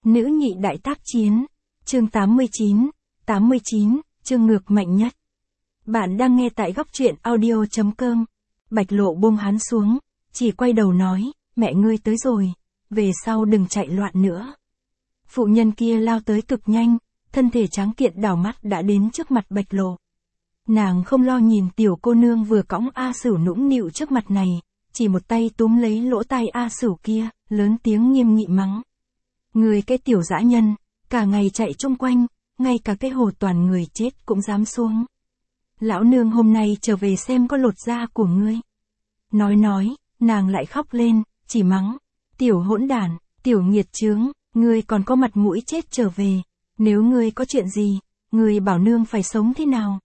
Nữ nhị đại tác chiến. Chương 89, chương ngược mạnh nhất. Bạn đang nghe tại góc truyện audio.com. Bạch Lộ buông hắn xuống, chỉ quay đầu nói, mẹ ngươi tới rồi, về sau đừng chạy loạn nữa. Phụ nhân kia lao tới cực nhanh, thân thể tráng kiện đảo mắt đã đến trước mặt Bạch Lộ. Nàng không lo nhìn tiểu cô nương vừa cõng A Sửu nũng nịu trước mặt này, chỉ một tay túm lấy lỗ tai A Sửu kia, lớn tiếng nghiêm nghị mắng. Người cái tiểu dã nhân, cả ngày chạy chung quanh, ngay cả cái hồ toàn người chết cũng dám xuống. Lão nương hôm nay trở về xem có lột da của ngươi. Nói, nàng lại khóc lên, chỉ mắng. Tiểu hỗn đản, tiểu nghiệt chướng, ngươi còn có mặt mũi chết trở về. Nếu ngươi có chuyện gì, ngươi bảo nương phải sống thế nào?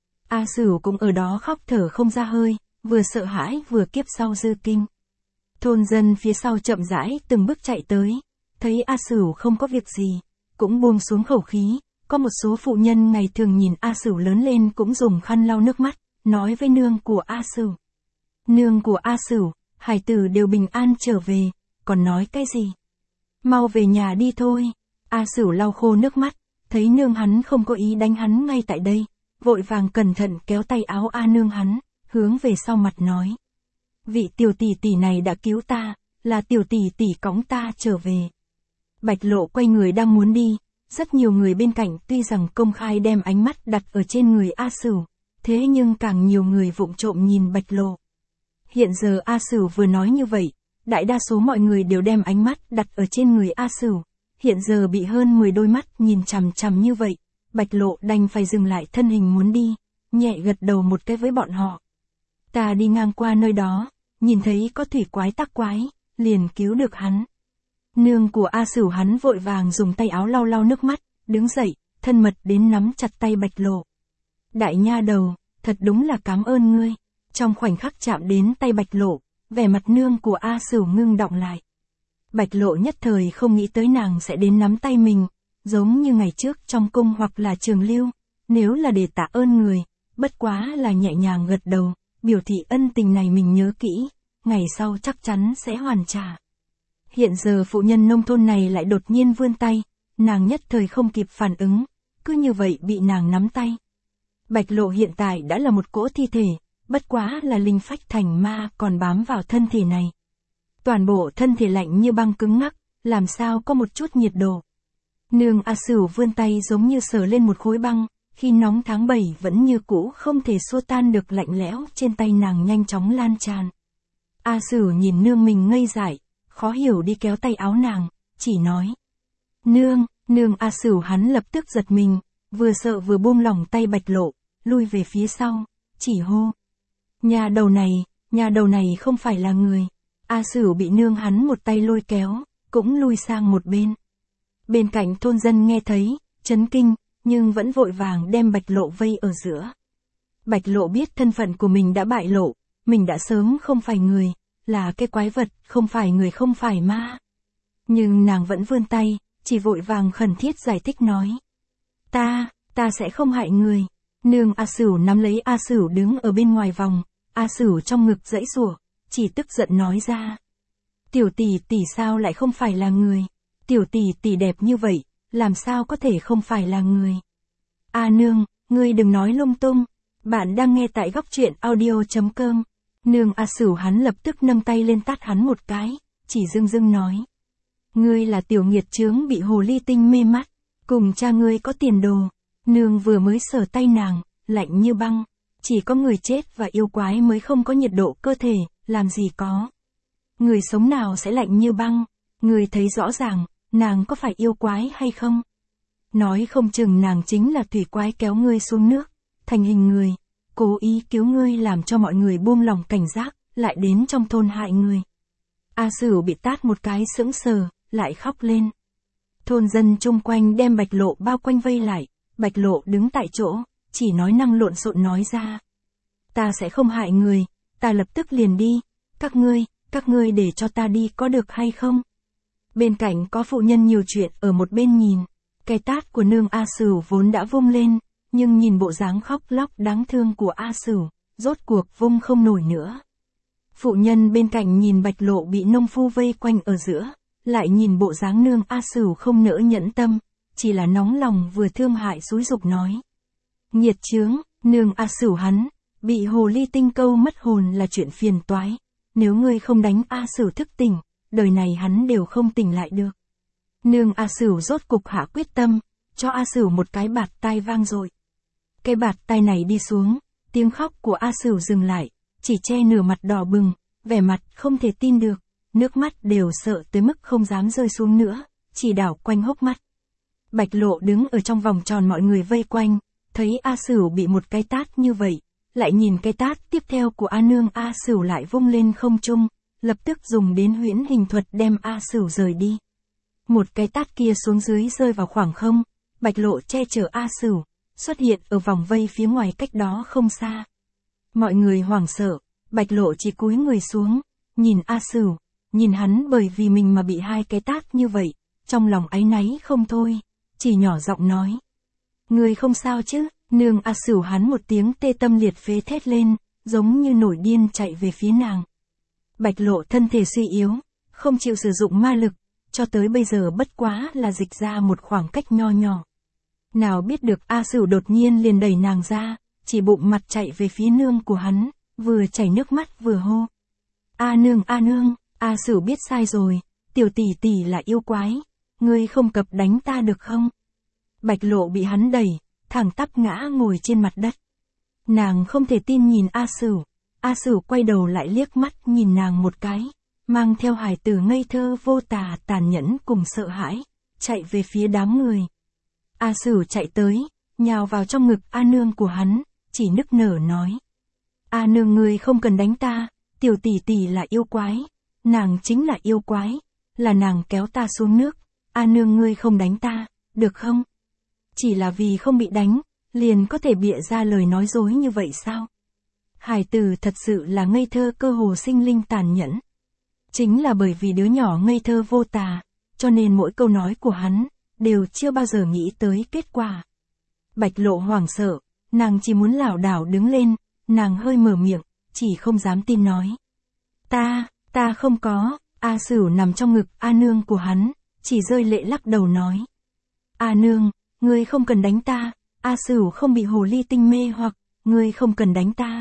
A Sửu cũng ở đó khóc thở không ra hơi, vừa sợ hãi vừa kiếp sau dư kinh. Thôn dân phía sau chậm rãi từng bước chạy tới, thấy A Sửu không có việc gì, cũng buông xuống khẩu khí. Có một số phụ nhân ngày thường nhìn A Sửu lớn lên cũng dùng khăn lau nước mắt, nói với nương của A Sửu. Nương của A Sửu, hải tử đều bình an trở về, còn nói cái gì? Mau về nhà đi thôi. A Sửu lau khô nước mắt, thấy nương hắn không có ý đánh hắn ngay tại đây, vội vàng cẩn thận kéo tay áo A nương hắn, hướng về sau mặt nói. Vị tiểu tỷ tỷ này đã cứu ta, là tiểu tỷ tỷ cõng ta trở về. Bạch Lộ quay người đang muốn đi, rất nhiều người bên cạnh tuy rằng công khai đem ánh mắt đặt ở trên người A Sửu, thế nhưng càng nhiều người vụng trộm nhìn Bạch Lộ. Hiện giờ A Sửu vừa nói như vậy, đại đa số mọi người đều đem ánh mắt đặt ở trên người A Sửu, hiện giờ bị hơn 10 đôi mắt nhìn chằm chằm như vậy, Bạch Lộ đành phải dừng lại thân hình muốn đi, nhẹ gật đầu một cái với bọn họ. Ta đi ngang qua nơi đó, nhìn thấy có thủy quái tắc quái, liền cứu được hắn. Nương của A Sửu hắn vội vàng dùng tay áo lau nước mắt, đứng dậy, thân mật đến nắm chặt tay Bạch Lộ. Đại nha đầu, thật đúng là cảm ơn ngươi. Trong khoảnh khắc chạm đến tay Bạch Lộ, vẻ mặt nương của A Sửu ngưng đọng lại. Bạch Lộ nhất thời không nghĩ tới nàng sẽ đến nắm tay mình, giống như ngày trước trong cung hoặc là trường lưu, nếu là để tạ ơn người, bất quá là nhẹ nhàng gật đầu, biểu thị ân tình này mình nhớ kỹ, ngày sau chắc chắn sẽ hoàn trả. Hiện giờ phụ nhân nông thôn này lại đột nhiên vươn tay, nàng nhất thời không kịp phản ứng, cứ như vậy bị nàng nắm tay. Bạch Lộ hiện tại đã là một cỗ thi thể, bất quá là linh phách thành ma còn bám vào thân thể này. Toàn bộ thân thể lạnh như băng cứng ngắc, làm sao có một chút nhiệt độ. Nương A Sửu vươn tay giống như sờ lên một khối băng, khi nóng tháng 7 vẫn như cũ không thể xua tan được lạnh lẽo trên tay nàng nhanh chóng lan tràn. A Sửu nhìn nương mình ngây dại, khó hiểu đi kéo tay áo nàng, chỉ nói. Nương A Sửu hắn lập tức giật mình, vừa sợ vừa buông lỏng tay Bạch Lộ, lui về phía sau, chỉ hô. Nhà đầu này không phải là người. A Sửu bị nương hắn một tay lôi kéo, cũng lui sang một bên. Bên cạnh thôn dân nghe thấy, chấn kinh, nhưng vẫn vội vàng đem Bạch Lộ vây ở giữa. Bạch Lộ biết thân phận của mình đã bại lộ, mình đã sớm không phải người, là cái quái vật, không phải người không phải ma. Nhưng nàng vẫn vươn tay, chỉ vội vàng khẩn thiết giải thích nói. Ta sẽ không hại người. Nương A Sửu nắm lấy A Sửu đứng ở bên ngoài vòng, A Sửu trong ngực giãy giụa, chỉ tức giận nói ra. Tiểu tỷ tỷ sao lại không phải là người? Tiểu tỷ tỷ đẹp như vậy, làm sao có thể không phải là người? A nương, ngươi đừng nói lung tung, bạn đang nghe tại góc truyện audio.com. Nương A Sửu hắn lập tức nâng tay lên tát hắn một cái, chỉ dưng nói. Ngươi là tiểu nghiệt chướng bị hồ ly tinh mê mắt, cùng cha ngươi có tiền đồ. Nương vừa mới sờ tay nàng, lạnh như băng, chỉ có người chết và yêu quái mới không có nhiệt độ cơ thể, làm gì có. Người sống nào sẽ lạnh như băng, người thấy rõ ràng, nàng có phải yêu quái hay không? Nói không chừng nàng chính là thủy quái kéo ngươi xuống nước, thành hình người, cố ý cứu ngươi làm cho mọi người buông lòng cảnh giác, lại đến trong thôn hại người. A Sửu bị tát một cái sững sờ, lại khóc lên. Thôn dân chung quanh đem Bạch Lộ bao quanh vây lại, Bạch Lộ đứng tại chỗ, chỉ nói năng lộn xộn nói ra. Ta sẽ không hại người, ta lập tức liền đi, các ngươi để cho ta đi có được hay không? Bên cạnh có phụ nhân nhiều chuyện ở một bên nhìn, cái tát của nương A Sửu vốn đã vung lên, nhưng nhìn bộ dáng khóc lóc đáng thương của A Sửu, rốt cuộc vung không nổi nữa. Phụ nhân bên cạnh nhìn Bạch Lộ bị nông phu vây quanh ở giữa, lại nhìn bộ dáng nương A Sửu không nỡ nhẫn tâm, chỉ là nóng lòng vừa thương hại xúi dục nói. Nghiệt chướng, nương A Sửu hắn, bị hồ ly tinh câu mất hồn là chuyện phiền toái, nếu ngươi không đánh A Sửu thức tỉnh, đời này hắn đều không tỉnh lại được. Nương A Sửu rốt cục hạ quyết tâm, cho A Sửu một cái bạt tai vang dội. Cái bạt tai này đi xuống, tiếng khóc của A Sửu dừng lại, chỉ che nửa mặt đỏ bừng, vẻ mặt không thể tin được, nước mắt đều sợ tới mức không dám rơi xuống nữa, chỉ đảo quanh hốc mắt. Bạch Lộ đứng ở trong vòng tròn mọi người vây quanh, thấy A Sửu bị một cái tát như vậy, lại nhìn cái tát tiếp theo của A Nương, A Sửu lại vung lên không trung, lập tức dùng đến huyễn hình thuật đem A Sửu rời đi. Một cái tát kia xuống dưới rơi vào khoảng không, Bạch Lộ che chở A Sửu, xuất hiện ở vòng vây phía ngoài cách đó không xa. Mọi người hoảng sợ, Bạch Lộ chỉ cúi người xuống, nhìn A Sửu, nhìn hắn bởi vì mình mà bị hai cái tát như vậy, trong lòng áy náy không thôi, chỉ nhỏ giọng nói. Người không sao chứ, nương A Sửu hắn một tiếng tê tâm liệt phế thét lên, giống như nổi điên chạy về phía nàng. Bạch Lộ thân thể suy yếu, không chịu sử dụng ma lực, cho tới bây giờ bất quá là dịch ra một khoảng cách nho nhỏ. Nào biết được A Sửu đột nhiên liền đẩy nàng ra, chỉ bụng mặt chạy về phía nương của hắn, vừa chảy nước mắt vừa hô. A nương, A Sửu biết sai rồi, tiểu tỷ tỷ là yêu quái, ngươi không cập đánh ta được không? Bạch Lộ bị hắn đẩy, thẳng tắp ngã ngồi trên mặt đất. Nàng không thể tin nhìn A Sửu quay đầu lại liếc mắt nhìn nàng một cái, mang theo hài tử ngây thơ vô tà tàn nhẫn cùng sợ hãi, chạy về phía đám người. A Sửu chạy tới, nhào vào trong ngực A Nương của hắn, chỉ nức nở nói. A Nương ngươi không cần đánh ta, tiểu tỷ tỷ là yêu quái, nàng chính là yêu quái, là nàng kéo ta xuống nước, A Nương ngươi không đánh ta, được không? Chỉ là vì không bị đánh, liền có thể bịa ra lời nói dối như vậy sao? Hài tử thật sự là ngây thơ cơ hồ sinh linh tàn nhẫn. Chính là bởi vì đứa nhỏ ngây thơ vô tà, cho nên mỗi câu nói của hắn, đều chưa bao giờ nghĩ tới kết quả. Bạch Lộ hoảng sợ, nàng chỉ muốn lảo đảo đứng lên, nàng hơi mở miệng, chỉ không dám tin nói. Ta không có, A Sửu nằm trong ngực A Nương của hắn, chỉ rơi lệ lắc đầu nói. A Nương, ngươi không cần đánh ta, A Sửu không bị hồ ly tinh mê hoặc, ngươi không cần đánh ta.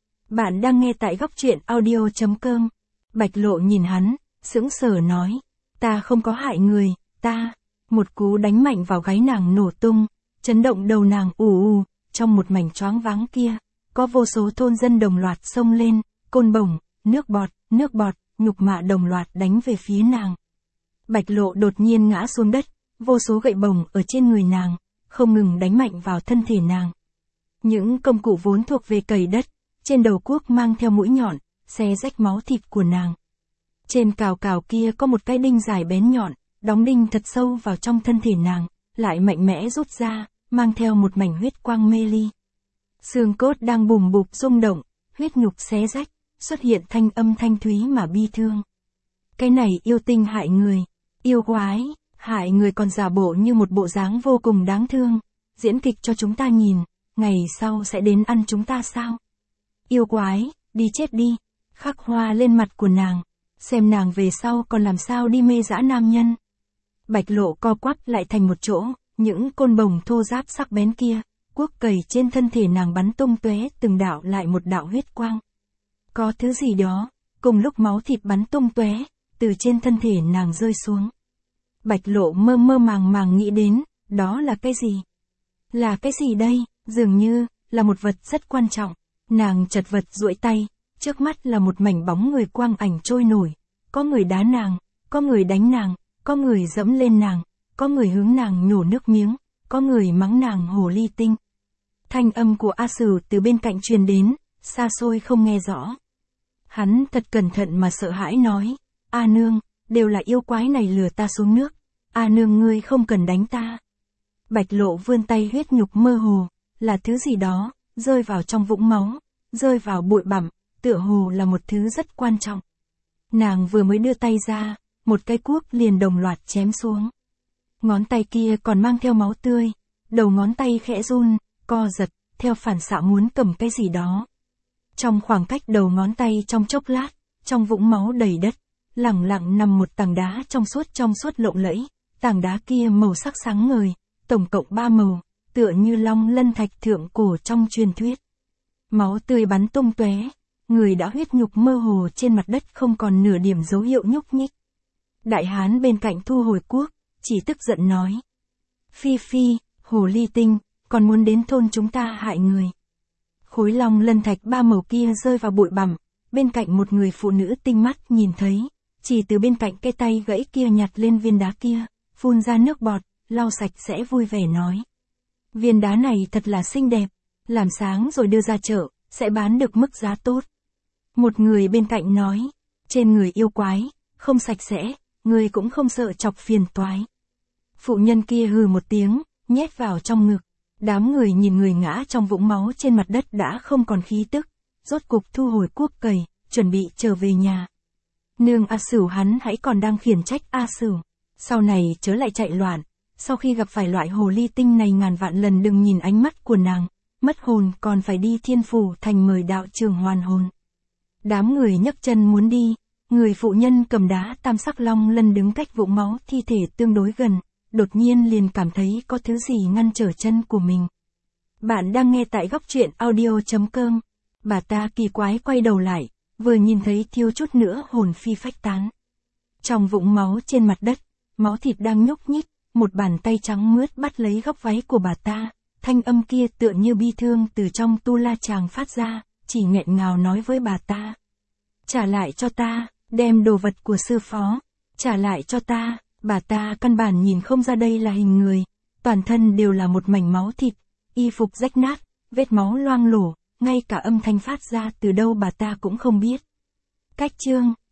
Bạn đang nghe tại góc truyện audio.com. Bạch Lộ nhìn hắn, sững sờ nói. Ta không có hại người, ta. Một cú đánh mạnh vào gáy nàng nổ tung, chấn động đầu nàng ù, trong một mảnh choáng váng kia, có vô số thôn dân đồng loạt xông lên, côn bổng, nước bọt, nhục mạ đồng loạt đánh về phía nàng. Bạch Lộ đột nhiên ngã xuống đất, vô số gậy bổng ở trên người nàng, không ngừng đánh mạnh vào thân thể nàng. Những công cụ vốn thuộc về cày đất, trên đầu cuốc mang theo mũi nhọn, xé rách máu thịt của nàng. Trên cào cào kia có một cái đinh dài bén nhọn, đóng đinh thật sâu vào trong thân thể nàng, lại mạnh mẽ rút ra, mang theo một mảnh huyết quang mê ly. Xương cốt đang bùm bụp rung động, huyết nhục xé rách, xuất hiện thanh âm thanh thúy mà bi thương. Cái này yêu tinh hại người, yêu quái, hại người còn giả bộ như một bộ dáng vô cùng đáng thương, diễn kịch cho chúng ta nhìn, ngày sau sẽ đến ăn chúng ta sao? Yêu quái, đi chết đi, khắc hoa lên mặt của nàng, xem nàng về sau còn làm sao đi mê dã nam nhân. Bạch Lộ co quắp lại thành một chỗ, những côn bổng thô ráp sắc bén kia, cuốc cày trên thân thể nàng bắn tung tóe từng đạo lại một đạo huyết quang. Có thứ gì đó, cùng lúc máu thịt bắn tung tóe, từ trên thân thể nàng rơi xuống. Bạch Lộ mơ mơ màng màng nghĩ đến, đó là cái gì? Là cái gì đây? Dường như, là một vật rất quan trọng. Nàng chật vật duỗi tay, trước mắt là một mảnh bóng người quang ảnh trôi nổi. Có người đá nàng, có người đánh nàng, có người dẫm lên nàng, có người hướng nàng nhổ nước miếng, có người mắng nàng hồ ly tinh. Thanh âm của A Sửu từ bên cạnh truyền đến, xa xôi không nghe rõ. Hắn thật cẩn thận mà sợ hãi nói, A Nương, đều là yêu quái này lừa ta xuống nước, A Nương ngươi không cần đánh ta. Bạch Lộ vươn tay, huyết nhục mơ hồ, là thứ gì đó, rơi vào trong vũng máu, rơi vào bụi bặm, tựa hồ là một thứ rất quan trọng. Nàng vừa mới đưa tay ra, một cái cuốc liền đồng loạt chém xuống. Ngón tay kia còn mang theo máu tươi, đầu ngón tay khẽ run, co giật, theo phản xạ muốn cầm cái gì đó. Trong khoảng cách đầu ngón tay trong chốc lát, trong vũng máu đầy đất, lẳng lặng nằm một tảng đá trong suốt lộng lẫy, tảng đá kia màu sắc sáng ngời, tổng cộng 3 màu, tựa như long lân thạch thượng cổ trong truyền thuyết. Máu tươi bắn tung tóe, người đã huyết nhục mơ hồ trên mặt đất không còn nửa điểm dấu hiệu nhúc nhích. Đại hán bên cạnh thu hồi cuốc, chỉ tức giận nói. Phi phi, hồ ly tinh, còn muốn đến thôn chúng ta hại người. Khối long lân thạch 3 màu kia rơi vào bụi bặm, bên cạnh một người phụ nữ tinh mắt nhìn thấy, chỉ từ bên cạnh cây tay gãy kia nhặt lên viên đá kia, phun ra nước bọt, lau sạch sẽ vui vẻ nói. Viên đá này thật là xinh đẹp, làm sáng rồi đưa ra chợ, sẽ bán được mức giá tốt. Một người bên cạnh nói, trên người yêu quái, không sạch sẽ, người cũng không sợ chọc phiền toái. Phụ nhân kia hừ một tiếng, nhét vào trong ngực. Đám người nhìn người ngã trong vũng máu trên mặt đất đã không còn khí tức, rốt cục thu hồi cuốc cày, chuẩn bị trở về nhà. Nương A Sửu hắn hãy còn đang khiển trách A Sửu, sau này chớ lại chạy loạn, sau khi gặp phải loại hồ ly tinh này ngàn vạn lần đừng nhìn ánh mắt của nàng, mất hồn còn phải đi Thiên Phủ Thành mời đạo trưởng hoàn hồn. Đám người nhấc chân muốn đi, người phụ nhân cầm đá tam sắc long lân đứng cách vũng máu thi thể tương đối gần, đột nhiên liền cảm thấy có thứ gì ngăn trở chân của mình. Bạn đang nghe tại góc truyện audio.com. Bà ta kỳ quái quay đầu lại, vừa nhìn thấy thiếu chút nữa hồn phi phách tán. Trong vũng máu trên mặt đất, máu thịt đang nhúc nhích, một bàn tay trắng mướt bắt lấy góc váy của bà ta, thanh âm kia tựa như bi thương từ trong tu la chàng phát ra, chỉ nghẹn ngào nói với bà ta. Trả lại cho ta, đem đồ vật của sư phó, trả lại cho ta. Bà ta căn bản nhìn không ra đây là hình người, toàn thân đều là một mảnh máu thịt, y phục rách nát, vết máu loang lổ, ngay cả âm thanh phát ra từ đâu bà ta cũng không biết. Cách chương